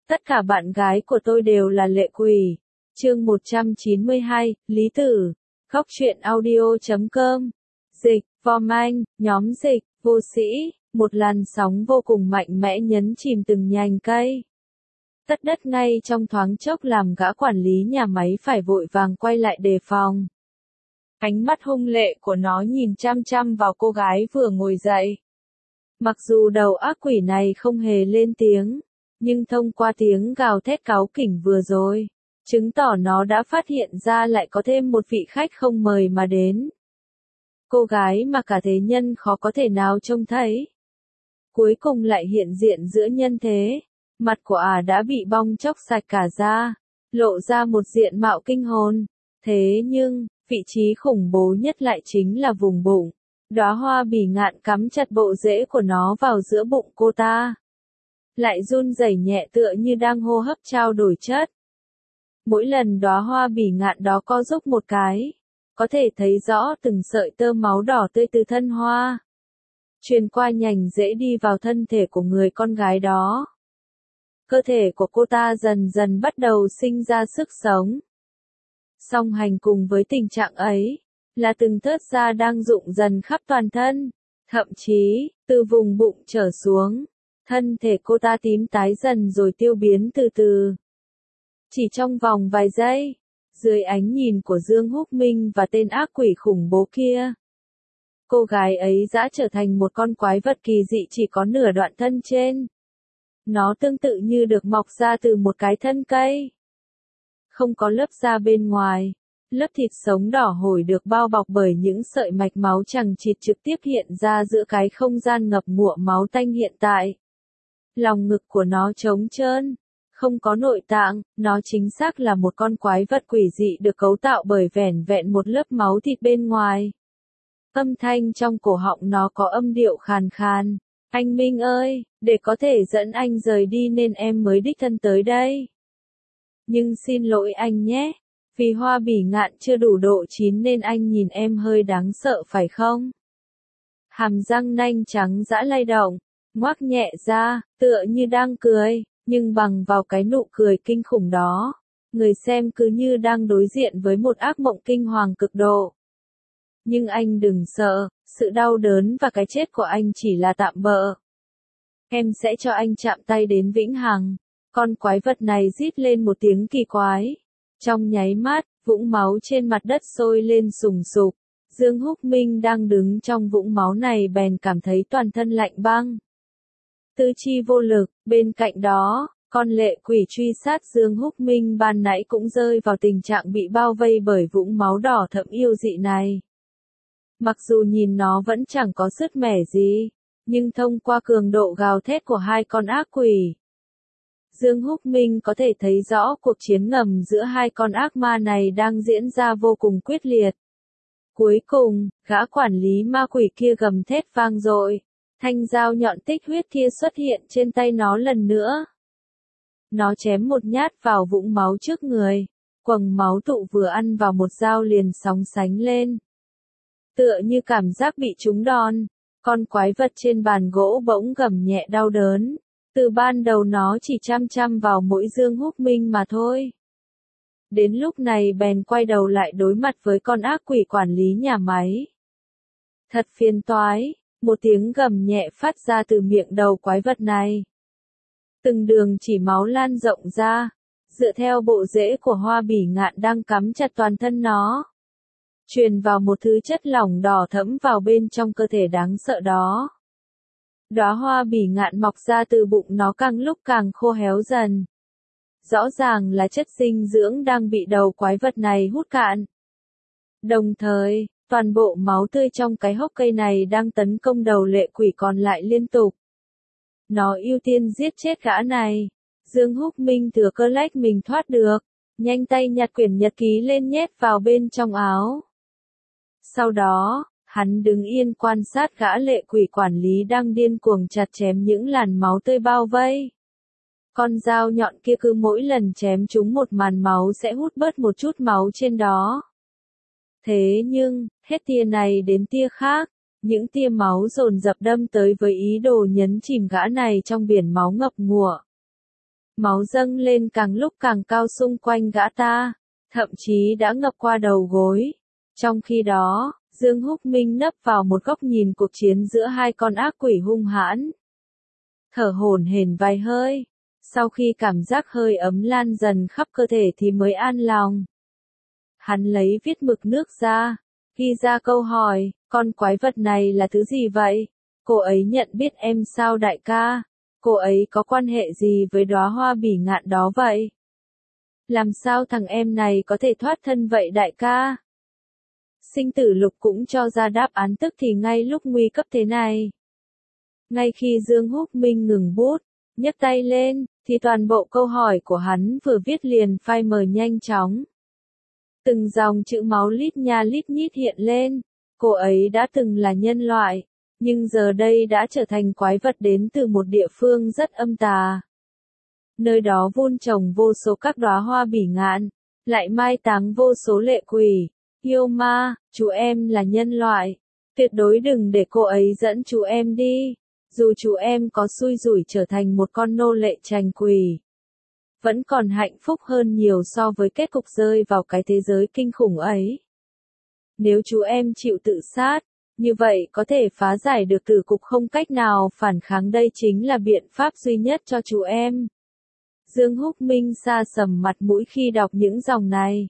Tất cả bạn gái của tôi đều là lệ quỷ. Chương 192, Lý Tử. Góc truyện audio.com. Dịch, Vom Anh, nhóm dịch, vô sĩ, một làn sóng vô cùng mạnh mẽ nhấn chìm từng nhành cây. Tất đất ngay trong thoáng chốc làm gã quản lý nhà máy phải vội vàng quay lại đề phòng. Ánh mắt hung lệ của nó nhìn chăm chăm vào cô gái vừa ngồi dậy. Mặc dù đầu ác quỷ này không hề lên tiếng, nhưng thông qua tiếng gào thét cáu kỉnh vừa rồi, chứng tỏ nó đã phát hiện ra lại có thêm một vị khách không mời mà đến. Cô gái mà cả thế nhân khó có thể nào trông thấy. Cuối cùng lại hiện diện giữa nhân thế, mặt của đã bị bong chóc sạch cả da, lộ ra một diện mạo kinh hồn. Thế nhưng, vị trí khủng bố nhất lại chính là vùng bụng. Đóa hoa bỉ ngạn cắm chặt bộ rễ của nó vào giữa bụng cô ta. Lại run rẩy nhẹ tựa như đang hô hấp trao đổi chất. Mỗi lần đóa hoa bỉ ngạn đó co rúc một cái, có thể thấy rõ từng sợi tơ máu đỏ tươi từ thân hoa truyền qua nhành rễ đi vào thân thể của người con gái đó. Cơ thể của cô ta dần dần bắt đầu sinh ra sức sống. Song hành cùng với tình trạng ấy, là từng thớt da đang rụng dần khắp toàn thân, thậm chí, từ vùng bụng trở xuống, thân thể cô ta tím tái dần rồi tiêu biến từ từ. Chỉ trong vòng vài giây, dưới ánh nhìn của Dương Húc Minh và tên ác quỷ khủng bố kia, cô gái ấy đã trở thành một con quái vật kỳ dị chỉ có nửa đoạn thân trên. Nó tương tự như được mọc ra từ một cái thân cây. Không có lớp da bên ngoài, lớp thịt sống đỏ hổi được bao bọc bởi những sợi mạch máu chằng chịt trực tiếp hiện ra giữa cái không gian ngập ngụa máu tanh hiện tại. Lòng ngực của nó trống trơn, không có nội tạng, nó chính xác là một con quái vật quỷ dị được cấu tạo bởi vẻn vẹn một lớp máu thịt bên ngoài. Âm thanh trong cổ họng nó có âm điệu khàn khàn. Anh Minh ơi, để có thể dẫn anh rời đi nên em mới đích thân tới đây. Nhưng xin lỗi anh nhé, vì hoa bỉ ngạn chưa đủ độ chín nên anh nhìn em hơi đáng sợ phải không? Hàm răng nanh trắng giã lay động, ngoác nhẹ ra, tựa như đang cười, nhưng bằng vào cái nụ cười kinh khủng đó, người xem cứ như đang đối diện với một ác mộng kinh hoàng cực độ. Nhưng anh đừng sợ, sự đau đớn và cái chết của anh chỉ là tạm bợ. Em sẽ cho anh chạm tay đến vĩnh hằng. Con quái vật này rít lên một tiếng kỳ quái. Trong nháy mắt, vũng máu trên mặt đất sôi lên sùng sục. Dương Húc Minh đang đứng trong vũng máu này bèn cảm thấy toàn thân lạnh băng. Tứ chi vô lực, bên cạnh đó, con lệ quỷ truy sát Dương Húc Minh ban nãy cũng rơi vào tình trạng bị bao vây bởi vũng máu đỏ thẫm yêu dị này. Mặc dù nhìn nó vẫn chẳng có sứt mẻ gì, nhưng thông qua cường độ gào thét của hai con ác quỷ, Dương Húc Minh có thể thấy rõ cuộc chiến ngầm giữa hai con ác ma này đang diễn ra vô cùng quyết liệt. Cuối cùng, gã quản lý ma quỷ kia gầm thét vang dội, thanh dao nhọn tích huyết kia xuất hiện trên tay nó lần nữa. Nó chém một nhát vào vũng máu trước người, quầng máu tụ vừa ăn vào một dao liền sóng sánh lên. Tựa như cảm giác bị trúng đòn, con quái vật trên bàn gỗ bỗng gầm nhẹ đau đớn. Từ ban đầu nó chỉ chăm chăm vào mỗi Dương Húc Minh mà thôi. Đến lúc này bèn quay đầu lại đối mặt với con ác quỷ quản lý nhà máy. Thật phiền toái, một tiếng gầm nhẹ phát ra từ miệng đầu quái vật này. Từng đường chỉ máu lan rộng ra, dựa theo bộ rễ của hoa bỉ ngạn đang cắm chặt toàn thân nó. Truyền vào một thứ chất lỏng đỏ thẫm vào bên trong cơ thể đáng sợ đó. Đóa hoa bỉ ngạn mọc ra từ bụng nó càng lúc càng khô héo dần. Rõ ràng là chất dinh dưỡng đang bị đầu quái vật này hút cạn. Đồng thời, toàn bộ máu tươi trong cái hốc cây này đang tấn công đầu lệ quỷ còn lại liên tục. Nó ưu tiên giết chết gã này. Dương Húc Minh thừa cơ lách mình thoát được, nhanh tay nhặt quyển nhật ký lên nhét vào bên trong áo. Sau đó, hắn đứng yên quan sát gã lệ quỷ quản lý đang điên cuồng chặt chém những làn máu tươi bao vây. Con dao nhọn kia cứ mỗi lần chém trúng một màn máu sẽ hút bớt một chút máu trên đó. Thế nhưng, hết tia này đến tia khác, những tia máu dồn dập đâm tới với ý đồ nhấn chìm gã này trong biển máu ngập ngụa. Máu dâng lên càng lúc càng cao xung quanh gã ta, thậm chí đã ngập qua đầu gối. Trong khi đó, Dương Húc Minh nấp vào một góc nhìn cuộc chiến giữa hai con ác quỷ hung hãn. Thở hổn hển vài hơi, sau khi cảm giác hơi ấm lan dần khắp cơ thể thì mới an lòng. Hắn lấy viết mực nước ra, ghi ra câu hỏi, con quái vật này là thứ gì vậy? Cô ấy nhận biết em sao đại ca? Cô ấy có quan hệ gì với đóa hoa bỉ ngạn đó vậy? Làm sao thằng em này có thể thoát thân vậy đại ca? Sinh tử lục cũng cho ra đáp án tức thì ngay lúc nguy cấp thế này. Ngay khi Dương Húc Minh ngừng bút, nhấc tay lên, thì toàn bộ câu hỏi của hắn vừa viết liền phai mờ nhanh chóng. Từng dòng chữ máu lít nha lít nhít hiện lên, cô ấy đã từng là nhân loại, nhưng giờ đây đã trở thành quái vật đến từ một địa phương rất âm tà. Nơi đó vun trồng vô số các đóa hoa bỉ ngạn, lại mai táng vô số lệ quỷ, yêu ma, chú em là nhân loại, tuyệt đối đừng để cô ấy dẫn chú em đi, dù chú em có xui rủi trở thành một con nô lệ trành quỷ. Vẫn còn hạnh phúc hơn nhiều so với kết cục rơi vào cái thế giới kinh khủng ấy. Nếu chú em chịu tự sát, như vậy có thể phá giải được tử cục không cách nào phản kháng, đây chính là biện pháp duy nhất cho chú em. Dương Húc Minh sa sầm mặt mũi khi đọc những dòng này.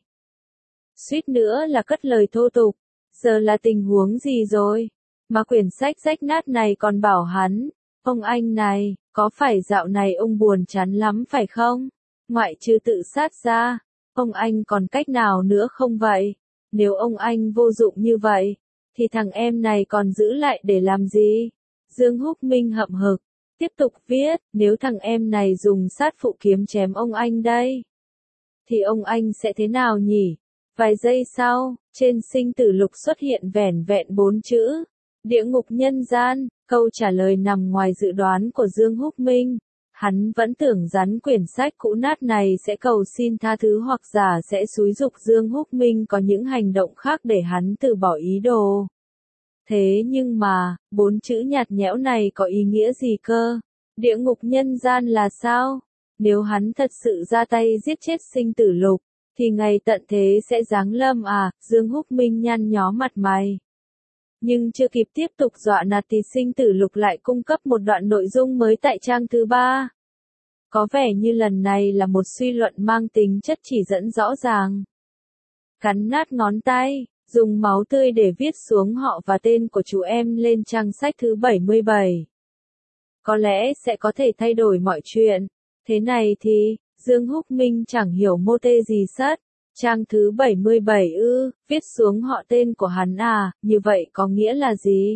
Suýt nữa là cất lời thô tục, giờ là tình huống gì rồi? Mà quyển sách rách nát này còn bảo hắn, ông anh này, có phải dạo này ông buồn chán lắm phải không? Ngoại trừ tự sát ra, ông anh còn cách nào nữa không vậy? Nếu ông anh vô dụng như vậy, thì thằng em này còn giữ lại để làm gì? Dương Húc Minh hậm hực, tiếp tục viết, nếu thằng em này dùng sát phụ kiếm chém ông anh đây, thì ông anh sẽ thế nào nhỉ? Vài giây sau, trên sinh tử lục xuất hiện vẻn vẹn 4 chữ, địa ngục nhân gian. Câu trả lời nằm ngoài dự đoán của Dương Húc Minh. Hắn vẫn tưởng rắn quyển sách cũ nát này sẽ cầu xin tha thứ hoặc giả sẽ xúi giục Dương Húc Minh có những hành động khác để hắn từ bỏ ý đồ. Thế nhưng mà, 4 chữ nhạt nhẽo này có ý nghĩa gì cơ? Địa ngục nhân gian là sao? Nếu hắn thật sự ra tay giết chết sinh tử lục, thì ngày tận thế sẽ giáng lâm à? Dương Húc Minh nhăn nhó mặt mày. Nhưng chưa kịp tiếp tục dọa nạt thì sinh tử lục lại cung cấp một đoạn nội dung mới tại trang thứ 3. Có vẻ như lần này là một suy luận mang tính chất chỉ dẫn rõ ràng. Cắn nát ngón tay, dùng máu tươi để viết xuống họ và tên của chú em lên trang sách thứ 77. Có lẽ sẽ có thể thay đổi mọi chuyện. Thế này thì, Dương Húc Minh chẳng hiểu mô tê gì sất. Trang thứ 77 viết xuống họ tên của hắn à, như vậy có nghĩa là gì?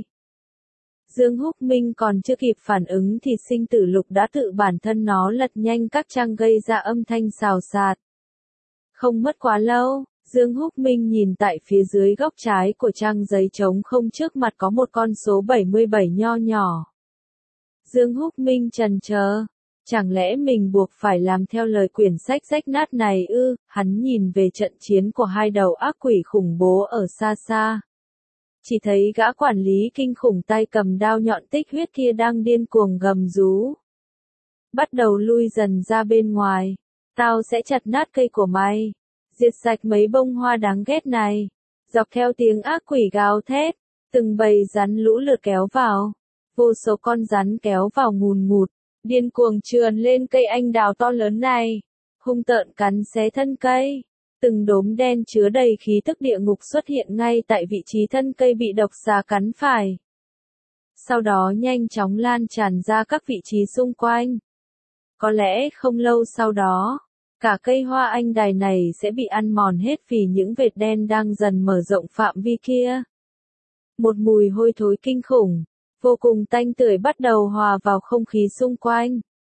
Dương Húc Minh còn chưa kịp phản ứng thì sinh tử lục đã tự bản thân nó lật nhanh các trang gây ra âm thanh xào xạc. Không mất quá lâu, Dương Húc Minh nhìn tại phía dưới góc trái của trang giấy trống không, trước mặt có một con số 77 nho nhỏ. Dương Húc Minh chần chờ. Chẳng lẽ mình buộc phải làm theo lời quyển sách rách nát này ư? Hắn nhìn về trận chiến của hai đầu ác quỷ khủng bố ở xa xa. Chỉ thấy gã quản lý kinh khủng tay cầm đao nhọn tích huyết kia đang điên cuồng gầm rú. Bắt đầu lui dần ra bên ngoài. Tao sẽ chặt nát cây của mày. Diệt sạch mấy bông hoa đáng ghét này. Dọc theo tiếng ác quỷ gào thét, từng bầy rắn lũ lượt kéo vào. Vô số con rắn kéo vào ngùn ngụt, điên cuồng trườn lên cây anh đào to lớn này, hung tợn cắn xé thân cây. Từng đốm đen chứa đầy khí tức địa ngục xuất hiện ngay tại vị trí thân cây bị độc xà cắn phải. Sau đó nhanh chóng lan tràn ra các vị trí xung quanh. Có lẽ không lâu sau đó, cả cây hoa anh đài này sẽ bị ăn mòn hết vì những vệt đen đang dần mở rộng phạm vi kia. Một mùi hôi thối kinh khủng, vô cùng tanh tưởi bắt đầu hòa vào không khí xung quanh.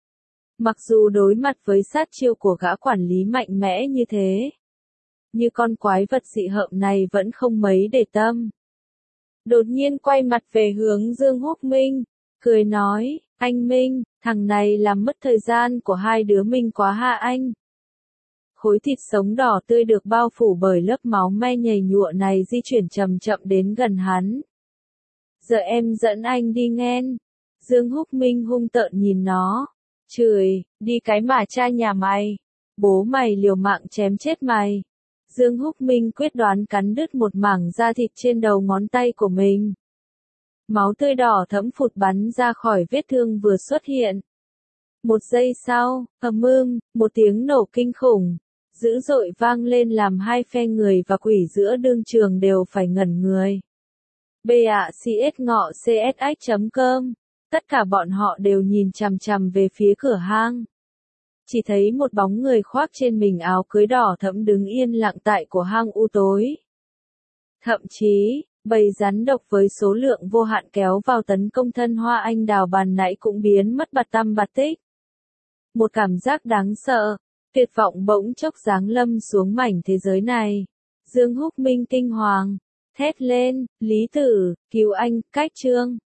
Mặc dù đối mặt với sát chiêu của gã quản lý mạnh mẽ như thế, như con quái vật dị hợm này vẫn không mấy để tâm. Đột nhiên quay mặt về hướng Dương Húc Minh, cười nói, anh Minh, thằng này làm mất thời gian của hai đứa mình quá ha anh. Khối thịt sống đỏ tươi được bao phủ bởi lớp máu me nhầy nhụa này di chuyển chậm chậm đến gần hắn. Giờ em dẫn anh đi nghen. Dương Húc Minh hung tợn nhìn nó. Chửi, đi cái mà cha nhà mày. Bố mày liều mạng chém chết mày. Dương Húc Minh quyết đoán cắn đứt một mảng da thịt trên đầu ngón tay của mình. Máu tươi đỏ thẫm phụt bắn ra khỏi vết thương vừa xuất hiện. Một giây sau, một tiếng nổ kinh khủng, dữ dội vang lên làm hai phe người và quỷ giữa đương trường đều phải ngẩn người. BACS ngọ csx.com. Tất cả bọn họ đều nhìn chằm chằm về phía cửa hang. Chỉ thấy một bóng người khoác trên mình áo cưới đỏ thẫm đứng yên lặng tại của hang u tối. Thậm chí, bầy rắn độc với số lượng vô hạn kéo vào tấn công thân hoa anh đào bàn nãy cũng biến mất bạt tăm bạt tích. Một cảm giác đáng sợ, tuyệt vọng bỗng chốc giáng lâm xuống mảnh thế giới này. Dương Húc Minh kinh hoàng, thét lên, Lý Tử, cứu anh, Cách Trương.